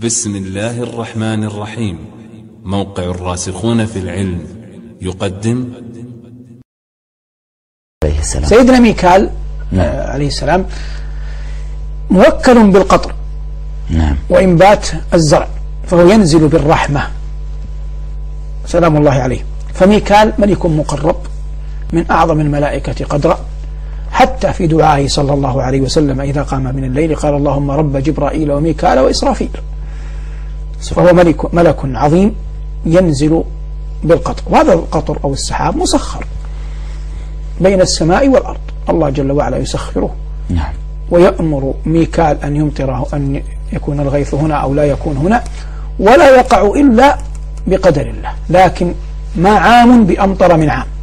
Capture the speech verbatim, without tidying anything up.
بسم الله الرحمن الرحيم. موقع الراسخون في العلم يقدم عليه السلام. سيدنا ميكال نعم. عليه السلام موكل بالقطر نعم. وإنبات الزرع، فهو ينزل بالرحمة سلام الله عليه. فميكال ملك مقرب من أعظم الملائكة قدرا، حتى في دعائه صلى الله عليه وسلم إذا قام من الليل قال اللهم رب جبرائيل وميكال وإسرافيل. فهو ملك, ملك عظيم ينزل بالقطر، وهذا القطر أو السحاب مسخر بين السماء والأرض، الله جل وعلا يسخره. نعم. ويأمر ميكال أن يمطره، أن يكون الغيث هنا أو لا يكون هنا، ولا يقع إلا بقدر الله، لكن ما عام بأمطر من عام.